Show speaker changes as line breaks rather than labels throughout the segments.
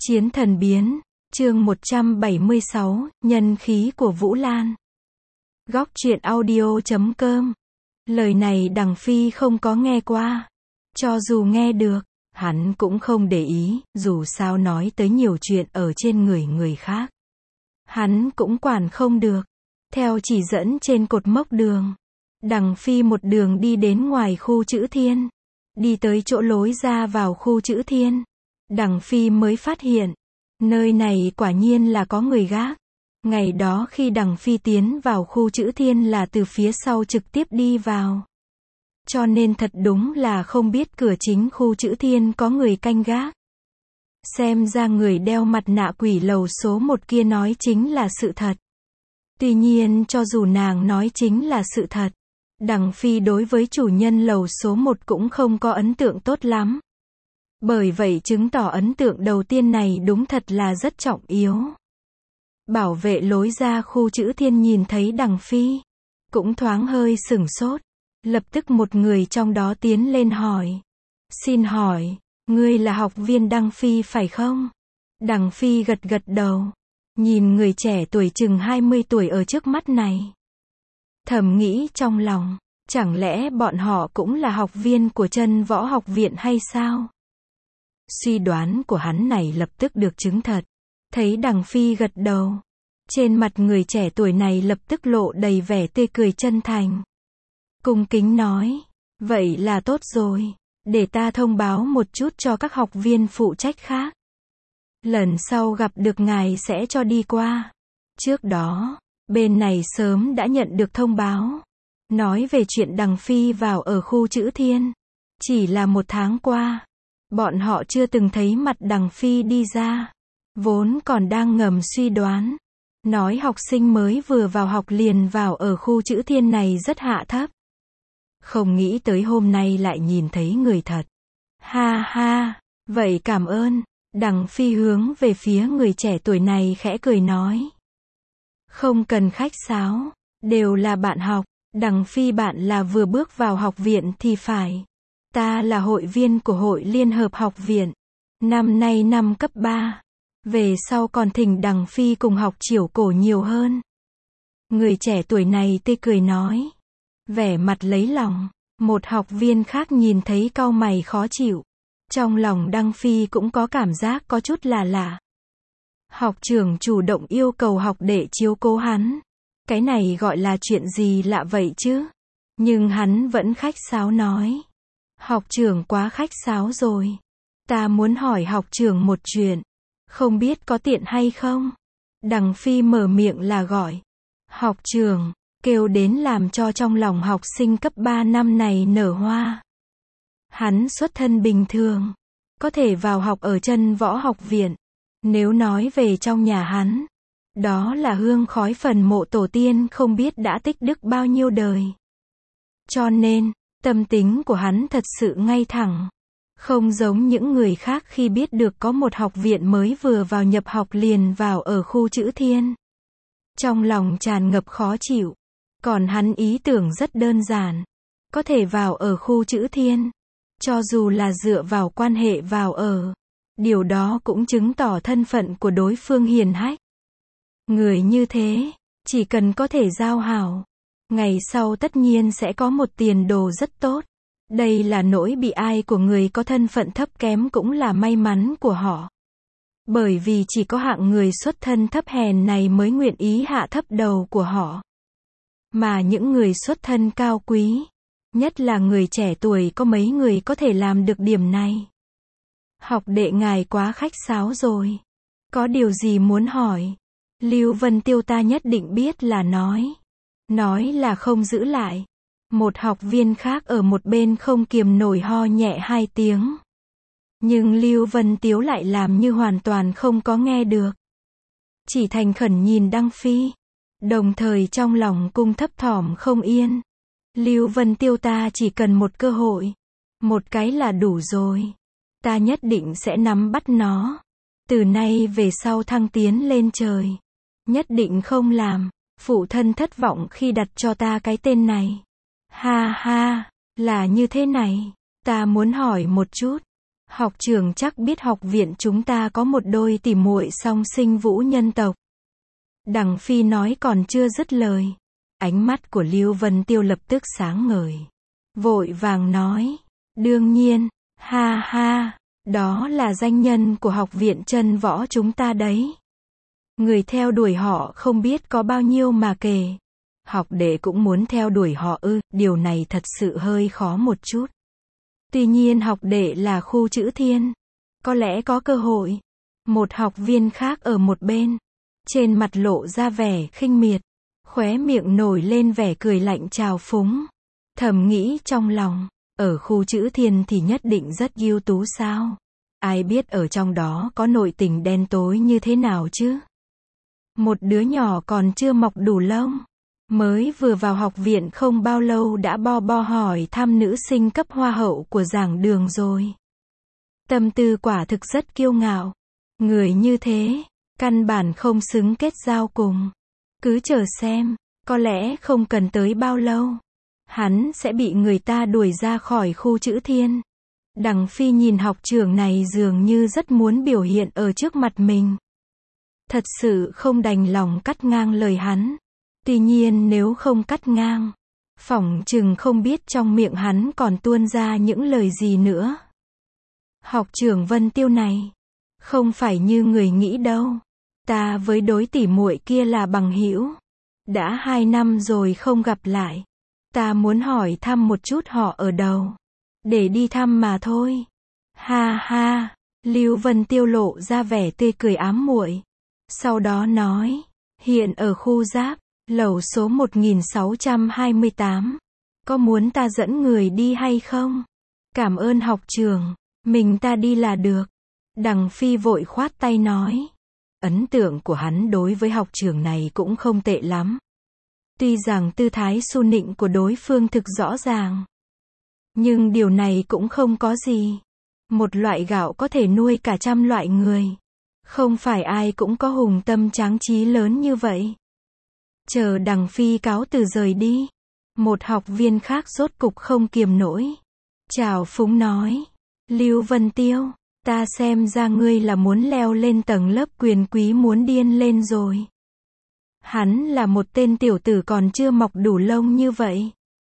Chiến thần biến, chương 176, nhân khí của Vũ Lan. Góc truyện audio.com. Lời này Đằng Phi không có nghe qua. Cho dù nghe được, hắn cũng không để ý, dù sao nói tới nhiều chuyện ở trên người khác. Hắn cũng quản không được. Theo chỉ dẫn trên cột mốc đường, Đằng Phi một đường đi đến ngoài khu Chữ Thiên. Đi tới chỗ lối ra vào khu Chữ Thiên, Đằng Phi mới phát hiện, nơi này quả nhiên là có người gác. Ngày đó khi Đằng Phi tiến vào khu Chữ Thiên là từ phía sau trực tiếp đi vào. Cho nên thật đúng là không biết cửa chính khu Chữ Thiên có người canh gác. Xem ra người đeo mặt nạ quỷ lầu số 1 kia nói chính là sự thật. Tuy nhiên cho dù nàng nói chính là sự thật, Đằng Phi đối với chủ nhân lầu số 1 cũng không có ấn tượng tốt lắm. Bởi vậy chứng tỏ ấn tượng đầu tiên này đúng thật là rất trọng yếu. Bảo vệ lối ra khu Chữ Thiên nhìn thấy Đằng Phi, cũng thoáng hơi sửng sốt. Lập tức một người trong đó tiến lên hỏi. Xin hỏi, ngươi là học viên Đằng Phi phải không? Đằng Phi gật gật đầu. Nhìn người trẻ tuổi chừng 20 tuổi ở trước mắt này. Thầm nghĩ trong lòng, chẳng lẽ bọn họ cũng là học viên của Chân Võ Học Viện hay sao? Suy đoán của hắn này lập tức được chứng thật. Thấy Đằng Phi gật đầu, trên mặt người trẻ tuổi này lập tức lộ đầy vẻ tươi cười chân thành. Cung kính nói, vậy là tốt rồi, để ta thông báo một chút cho các học viên phụ trách khác. Lần sau gặp được ngài sẽ cho đi qua. Trước đó, bên này sớm đã nhận được thông báo, nói về chuyện Đằng Phi vào ở khu Chữ Thiên. Chỉ là 1 tháng qua, bọn họ chưa từng thấy mặt Đằng Phi đi ra. Vốn còn đang ngầm suy đoán, nói học sinh mới vừa vào học liền vào ở khu Chữ Thiên này rất hạ thấp. Không nghĩ tới hôm nay lại nhìn thấy người thật. Ha ha, vậy cảm ơn. Đằng Phi hướng về phía người trẻ tuổi này khẽ cười nói. Không cần khách sáo, đều là bạn học. Đằng Phi bạn là vừa bước vào học viện thì phải. Ta là hội viên của hội Liên hợp học viện. Năm nay năm cấp 3. Về sau còn thỉnh Đằng Phi cùng học Triểu Cổ nhiều hơn. Người trẻ tuổi này tươi cười nói. Vẻ mặt lấy lòng. Một học viên khác nhìn thấy cau mày khó chịu. Trong lòng Đằng Phi cũng có cảm giác có chút là lạ. Học trưởng chủ động yêu cầu học đệ chiếu cố hắn. Cái này gọi là chuyện gì lạ vậy chứ? Nhưng hắn vẫn khách sáo nói. Học trưởng quá khách sáo rồi. Ta muốn hỏi học trưởng một chuyện. Không biết có tiện hay không? Đằng Phi mở miệng là gọi. Học trưởng, kêu đến làm cho trong lòng học sinh cấp 3 năm này nở hoa. Hắn xuất thân bình thường, có thể vào học ở Chân Võ Học Viện. Nếu nói về trong nhà hắn, đó là hương khói phần mộ tổ tiên không biết đã tích đức bao nhiêu đời. Cho nên, tâm tính của hắn thật sự ngay thẳng. Không giống những người khác khi biết được có một học viện mới vừa vào nhập học liền vào ở khu Chữ Thiên. Trong lòng tràn ngập khó chịu. Còn hắn ý tưởng rất đơn giản. Có thể vào ở khu Chữ Thiên. Cho dù là dựa vào quan hệ vào ở. Điều đó cũng chứng tỏ thân phận của đối phương hiền hách. Người như thế, chỉ cần có thể giao hảo, ngày sau tất nhiên sẽ có một tiền đồ rất tốt. Đây là nỗi bị ai của người có thân phận thấp kém cũng là may mắn của họ. Bởi vì chỉ có hạng người xuất thân thấp hèn này mới nguyện ý hạ thấp đầu của họ. Mà những người xuất thân cao quý, nhất là người trẻ tuổi có mấy người có thể làm được điểm này. Học đệ ngài quá khách sáo rồi. Có điều gì muốn hỏi? Lưu Vân Tiêu ta nhất định biết là nói. Nói là không giữ lại. Một học viên khác ở một bên không kiềm nổi ho nhẹ 2 tiếng. Nhưng Lưu Vân Tiếu lại làm như hoàn toàn không có nghe được. Chỉ thành khẩn nhìn Đằng Phi. Đồng thời trong lòng cung thấp thỏm không yên. Lưu Vân Tiêu ta chỉ cần một cơ hội. Một cái là đủ rồi. Ta nhất định sẽ nắm bắt nó. Từ nay về sau thăng tiến lên trời. Nhất định không làm phụ thân thất vọng khi đặt cho ta cái tên này. Ha ha, là như thế này. Ta muốn hỏi một chút. Học trưởng chắc biết học viện chúng ta có một đôi tỉ muội song sinh vũ nhân tộc. Đằng Phi nói còn chưa dứt lời. Ánh mắt của Lưu Vân Tiêu lập tức sáng ngời. Vội vàng nói. Đương nhiên, ha ha, đó là danh nhân của học viện chân võ chúng ta đấy. Người theo đuổi họ không biết có bao nhiêu mà kể. Học đệ cũng muốn theo đuổi họ ư, điều này thật sự hơi khó một chút. Tuy nhiên học đệ là khu chữ thiên. Có lẽ có cơ hội. Một học viên khác ở một bên. Trên mặt lộ ra vẻ khinh miệt. Khóe miệng nổi lên vẻ cười lạnh trào phúng. Thầm nghĩ trong lòng. Ở khu chữ thiên thì nhất định rất ưu tú sao? Ai biết ở trong đó có nội tình đen tối như thế nào chứ? Một đứa nhỏ còn chưa mọc đủ lông. Mới vừa vào học viện không bao lâu đã bo hỏi thăm nữ sinh cấp hoa hậu của giảng đường rồi. Tâm tư quả thực rất kiêu ngạo. Người như thế, căn bản không xứng kết giao cùng. Cứ chờ xem, có lẽ không cần tới bao lâu. Hắn sẽ bị người ta đuổi ra khỏi khu chữ thiên. Đằng Phi nhìn học trưởng này dường như rất muốn biểu hiện ở trước mặt mình. Thật sự không đành lòng cắt ngang lời hắn. Tuy nhiên nếu không cắt ngang, phỏng chừng không biết trong miệng hắn còn tuôn ra những lời gì nữa. Học trưởng Vân Tiêu này, không phải như người nghĩ đâu. Ta với đối tỉ muội kia là bằng hữu. Đã 2 năm rồi không gặp lại. Ta muốn hỏi thăm một chút họ ở đâu. Để đi thăm mà thôi. Ha ha, Lưu Vân Tiêu lộ ra vẻ tươi cười ám muội. Sau đó nói, hiện ở khu giáp, lầu số 1628. Có muốn ta dẫn người đi hay không? Cảm ơn học trưởng, mình ta đi là được. Đằng Phi vội khoát tay nói. Ấn tượng của hắn đối với học trưởng này cũng không tệ lắm. Tuy rằng tư thái su nịnh của đối phương thực rõ ràng. Nhưng điều này cũng không có gì. Một loại gạo có thể nuôi cả trăm loại người. Không phải ai cũng có hùng tâm tráng trí lớn như vậy. Chờ Đằng Phi cáo từ rời đi. Một học viên khác rốt cục không kiềm nổi. Trào phúng nói. Lưu Vân Tiêu, ta xem ra ngươi là muốn leo lên tầng lớp quyền quý muốn điên lên rồi. Hắn là một tên tiểu tử còn chưa mọc đủ lông như vậy.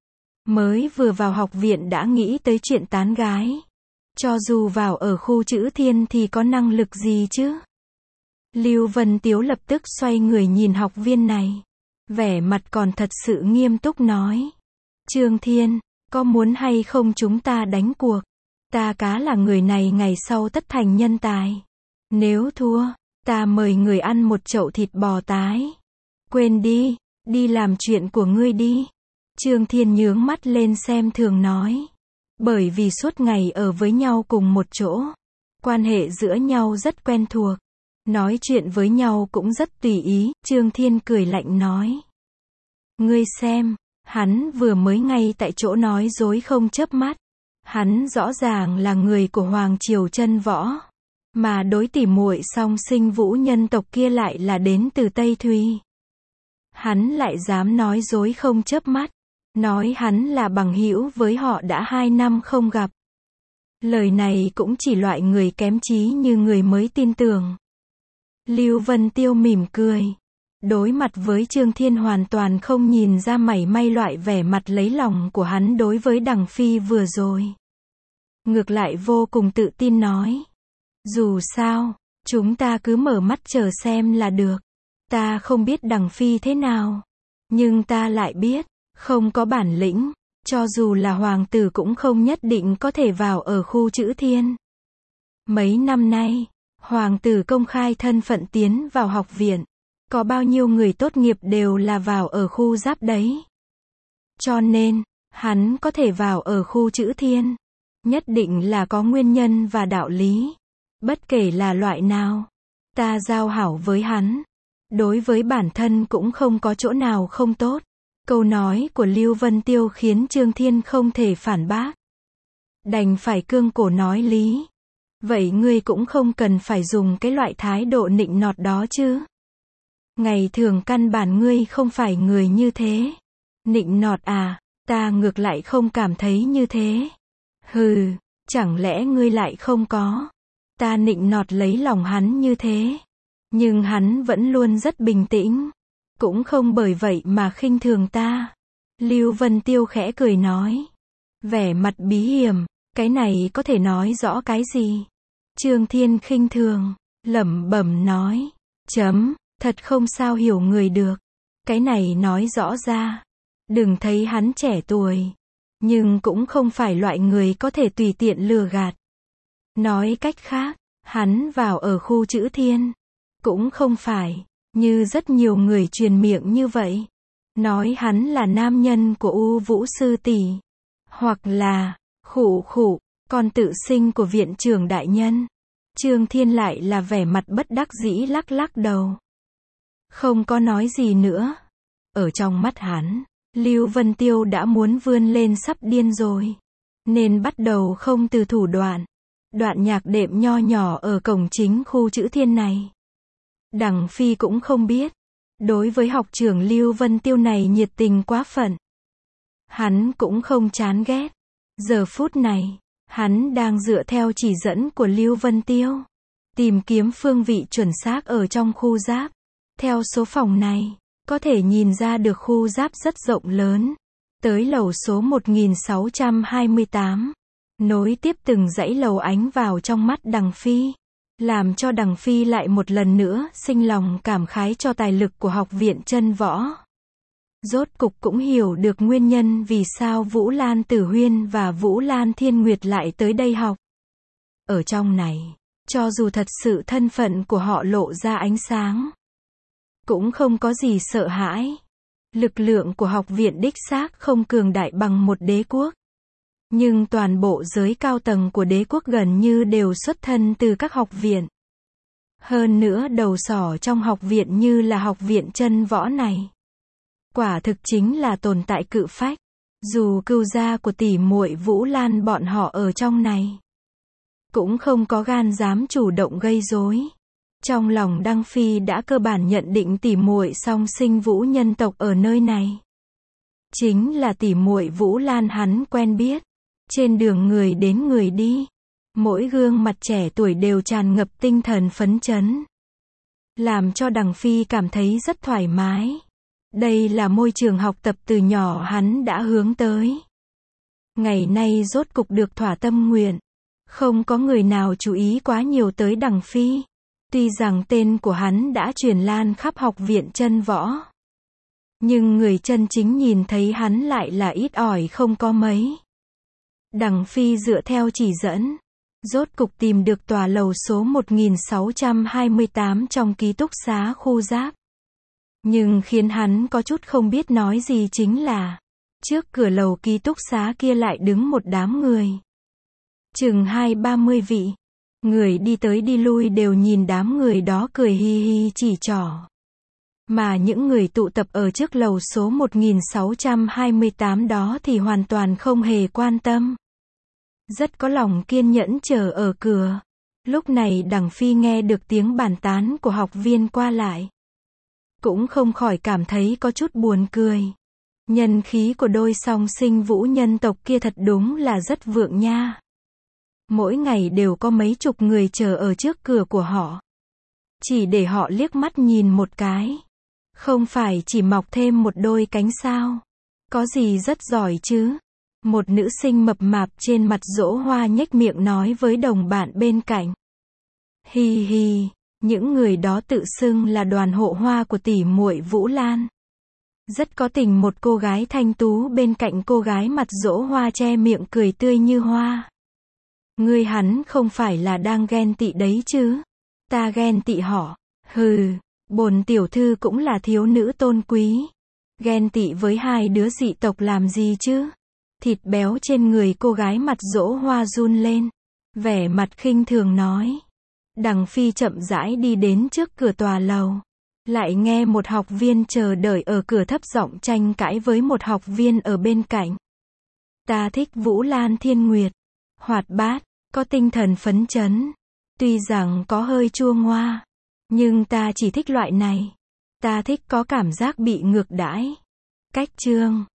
Mới vừa vào học viện đã nghĩ tới chuyện tán gái. Cho dù vào ở khu chữ thiên thì có năng lực gì chứ? Lưu Vân Tiếu lập tức xoay người nhìn học viên này. Vẻ mặt còn thật sự nghiêm túc nói. Trương Thiên, có muốn hay không chúng ta đánh cuộc? Ta cá là người này ngày sau tất thành nhân tài. Nếu thua, ta mời người ăn một chậu thịt bò tái. Quên đi, đi làm chuyện của ngươi đi. Trương Thiên nhướng mắt lên xem thường nói. Bởi vì suốt ngày ở với nhau cùng một chỗ. Quan hệ giữa nhau rất quen thuộc. Nói chuyện với nhau cũng rất tùy ý. Trương Thiên cười lạnh nói. Ngươi xem, hắn vừa mới ngay tại chỗ nói dối không chớp mắt. Hắn rõ ràng là người của Hoàng Triều chân võ. Mà đối tỉ muội song sinh vũ nhân tộc kia lại là đến từ Tây Thùy. Hắn lại dám nói dối không chớp mắt. Nói hắn là bằng hữu với họ đã 2 năm không gặp. Lời này cũng chỉ loại người kém trí như người mới tin tưởng. Lưu Vân Tiêu mỉm cười. Đối mặt với Trương Thiên hoàn toàn không nhìn ra mảy may loại vẻ mặt lấy lòng của hắn đối với Đằng Phi vừa rồi. Ngược lại vô cùng tự tin nói. Dù sao, chúng ta cứ mở mắt chờ xem là được. Ta không biết Đằng Phi thế nào. Nhưng ta lại biết, không có bản lĩnh, cho dù là hoàng tử cũng không nhất định có thể vào ở khu chữ thiên. Mấy năm nay, hoàng tử công khai thân phận tiến vào học viện. Có bao nhiêu người tốt nghiệp đều là vào ở khu giáp đấy. Cho nên, hắn có thể vào ở khu chữ thiên. Nhất định là có nguyên nhân và đạo lý. Bất kể là loại nào, ta giao hảo với hắn. Đối với bản thân cũng không có chỗ nào không tốt. Câu nói của Lưu Vân Tiêu khiến Trương Thiên không thể phản bác. Đành phải cương cổ nói lý. Vậy ngươi cũng không cần phải dùng cái loại thái độ nịnh nọt đó chứ. Ngày thường căn bản ngươi không phải người như thế. Nịnh nọt à, ta ngược lại không cảm thấy như thế. Hừ, Chẳng lẽ ngươi lại không có? Ta nịnh nọt lấy lòng hắn như thế. Nhưng hắn vẫn luôn rất bình tĩnh. Cũng không bởi vậy mà khinh thường ta. Lưu Vân Tiêu khẽ cười nói. Vẻ mặt bí hiểm, cái này có thể nói rõ cái gì? Trương Thiên khinh thường, lẩm bẩm nói. Thật không sao hiểu người được. Cái này nói rõ ra. Đừng thấy hắn trẻ tuổi. Nhưng cũng không phải loại người có thể tùy tiện lừa gạt. Nói cách khác, hắn vào ở khu chữ Thiên. Cũng không phải, như rất nhiều người truyền miệng như vậy. Nói hắn là nam nhân của U Vũ sư tỷ. Hoặc là, con tự sinh của viện trưởng đại nhân. Trương Thiên lại là vẻ mặt bất đắc dĩ lắc lắc đầu. Không có nói gì nữa. Ở trong mắt hắn, Lưu Vân Tiêu đã muốn vươn lên sắp điên rồi. Nên bắt đầu không từ thủ đoạn. Đoạn nhạc đệm nho nhỏ ở cổng chính khu chữ Thiên này. Đằng Phi cũng không biết. Đối với học trưởng Lưu Vân Tiêu này nhiệt tình quá phận. Hắn cũng không chán ghét. Giờ phút này, hắn đang dựa theo chỉ dẫn của Lưu Vân Tiêu. Tìm kiếm phương vị chuẩn xác ở trong khu giáp. Theo số phòng này, có thể nhìn ra được khu giáp rất rộng lớn. Tới lầu số 1628. Nối tiếp từng dãy lầu ánh vào trong mắt Đằng Phi. Làm cho Đằng Phi lại một lần nữa sinh lòng cảm khái cho tài lực của học viện chân võ. Rốt cục cũng hiểu được nguyên nhân vì sao Vũ Lan Tử Huyên và Vũ Lan Thiên Nguyệt lại tới đây học. Ở trong này, cho dù thật sự thân phận của họ lộ ra ánh sáng, cũng không có gì sợ hãi. Lực lượng của học viện đích xác không cường đại bằng một đế quốc. Nhưng toàn bộ giới cao tầng của đế quốc gần như đều xuất thân từ các học viện. Hơn nữa đầu sỏ trong học viện như là học viện chân võ này. Quả thực chính là tồn tại cự phách. Dù cừu gia của tỷ muội Vũ Lan bọn họ ở trong này, cũng không có gan dám chủ động gây rối. Trong lòng Đăng Phi đã cơ bản nhận định tỷ muội song sinh Vũ nhân tộc ở nơi này chính là tỷ muội Vũ Lan hắn quen biết. Trên đường người đến người đi, mỗi gương mặt trẻ tuổi đều tràn ngập tinh thần phấn chấn, làm cho Đằng Phi cảm thấy rất thoải mái. Đây là môi trường học tập từ nhỏ hắn đã hướng tới. Ngày nay rốt cục được thỏa tâm nguyện. Không có người nào chú ý quá nhiều tới Đằng Phi. Tuy rằng tên của hắn đã truyền lan khắp học viện chân võ, nhưng người chân chính nhìn thấy hắn lại là ít ỏi không có mấy. Đằng Phi dựa theo chỉ dẫn, rốt cục tìm được tòa lầu số 1628 trong ký túc xá khu giáp. Nhưng khiến hắn có chút không biết nói gì chính là, trước cửa lầu ký túc xá kia lại đứng một đám người. Chừng 20-30 vị. Người đi tới đi lui đều nhìn đám người đó cười hi hi chỉ trỏ. Mà những người tụ tập ở trước lầu số 1628 đó thì hoàn toàn không hề quan tâm. Rất có lòng kiên nhẫn chờ ở cửa. Lúc này Đằng Phi nghe được tiếng bàn tán của học viên qua lại. Cũng không khỏi cảm thấy có chút buồn cười. Nhân khí của đôi song sinh Vũ nhân tộc kia thật đúng là rất vượng nha. Mỗi ngày đều có mấy chục người chờ ở trước cửa của họ. Chỉ để họ liếc mắt nhìn một cái. Không phải chỉ mọc thêm một đôi cánh sao. Có gì rất giỏi chứ. Một nữ sinh mập mạp trên mặt dỗ hoa nhếch miệng nói với đồng bạn bên cạnh. Hi hi, những người đó tự xưng là đoàn hộ hoa của tỷ muội Vũ Lan. Rất có tình một cô gái thanh tú bên cạnh cô gái mặt dỗ hoa che miệng cười tươi như hoa. Ngươi hắn không phải là đang ghen tị đấy chứ? Ta ghen tị họ. Hừ, bổn tiểu thư cũng là thiếu nữ tôn quý. Ghen tị với hai đứa dị tộc làm gì chứ? Thịt béo trên người cô gái mặt dỗ hoa run lên. Vẻ mặt khinh thường nói. Đằng Phi chậm rãi đi đến trước cửa tòa lầu. Lại nghe một học viên chờ đợi ở cửa thấp giọng tranh cãi với một học viên ở bên cạnh. Ta thích Vũ Lan Thiên Nguyệt. Hoạt bát, có tinh thần phấn chấn. Tuy rằng có hơi chua ngoa, nhưng ta chỉ thích loại này. Ta thích có cảm giác bị ngược đãi. Cách chương